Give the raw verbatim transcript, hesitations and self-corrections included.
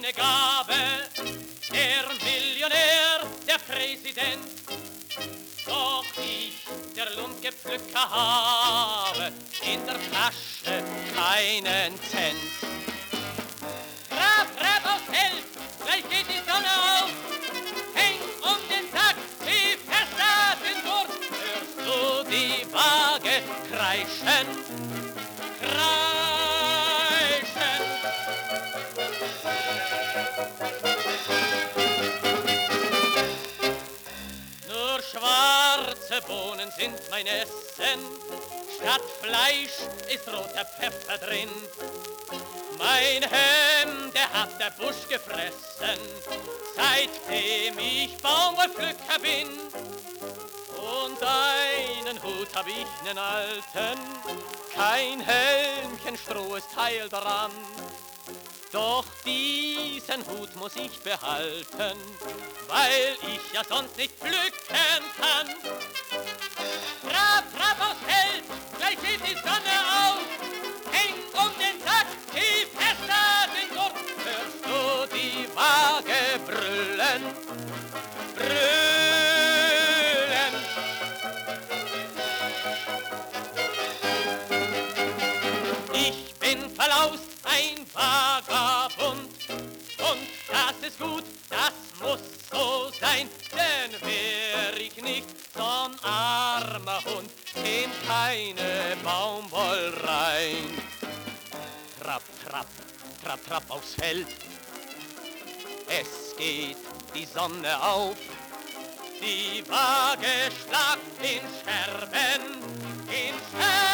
eine Gabe, der Millionär, der Präsident. Doch ich, der Lumpenpflücker, habe in der Tasche keinen Cent. Trab, trab aufs Feld, gleich geht die Sonne auf. Häng um den Sack, wie fester den Gurt. Hörst du die Waage kreischen, kreischen. Nur schwarze Bohnen sind mein Essen, statt Fleisch ist roter Pfeffer drin. Mein Hemd, der hat der Busch gefressen, seitdem ich Baumwollpflücker bin. Und einen Hut hab ich, nen alten, kein Helmchen, Stroh ist heil dran. Doch diesen Hut muss ich behalten, weil ich ja sonst nicht pflücken kann. Trab, trab aufs Feld, gleich geht die Sonne auf. Häng um den Sack, tief fester den Gurt. Hörst du die Waage brüllen, brüllen. Ich bin verlaust, ein Vagabund, und das ist gut, das muss so sein, denn wär ich nicht so'n armer Hund, käm keine Baumwoll rein. Trapp, trapp, trapp, trapp aufs Feld, es geht die Sonne auf, die Waage schlagt in Scherben, in Scherben.